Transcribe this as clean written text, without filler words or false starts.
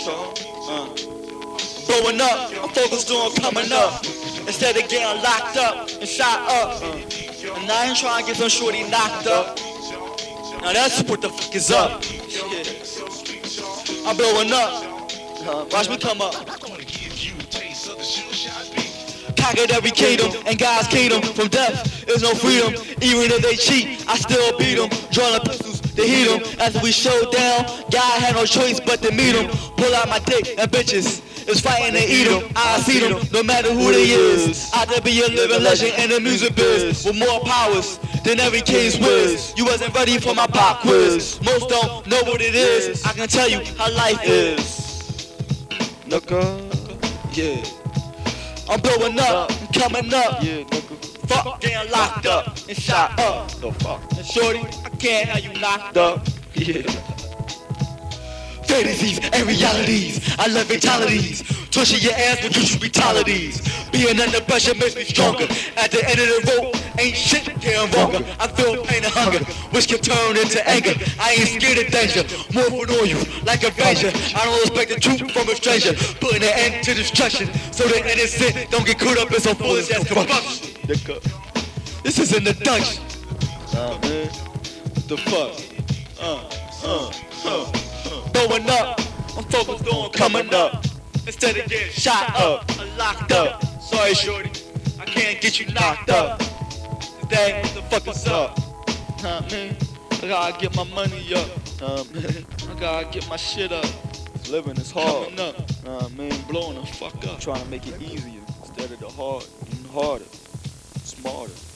control. Blowing up, I'm focused on coming up. Instead of getting locked up and shot up. And I ain't trying to get some shorty knocked up. Now that's what the fuck is up. I'm blowing up. Watch me come up. Conquered every kingdom and God's kingdom. From death, there's no freedom. Even if they cheat, I still beat them. Drawing the pistols to heat them. As we showed down, God had no choice but to meet them. Pull out my dick and bitches is fighting to eat them. I see them, no matter who they is. I to be a living legend in the music biz with more powers than every king's whiz. You wasn't ready for my pop quiz. Most don't know what it is. I can tell you how life is. Nigga, yeah. I'm blowing up, I'm coming up. Yeah, nigga. Fuck getting locked up and shot up. The fuck. And shorty, I can't have you knocked up. Yeah. Fantasies and realities, I love fatalities. Twisting your ass with true brutalities. Being under pressure makes me stronger. At the end of the rope, ain't shit getting wronger. I feel pain and hunger, which can turn into anger. I ain't scared of danger, more on you like a ranger. I don't expect the truth from a stranger. Putting an end to destruction, so the innocent don't get caught up in some foolish ass corruption. This is in the dungeon. Man, what the fuck? Blowing up, I'm focused on coming up. Instead of getting shot up, I'm locked up. Sorry, shorty, I can't get you knocked up. Today, what the fuck is up? Man, I gotta get my money up. Man, I gotta get my shit up. Living is hard. Coming up, Man, blowing the fuck up. trying to make it easier instead of the hard, getting harder, smarter.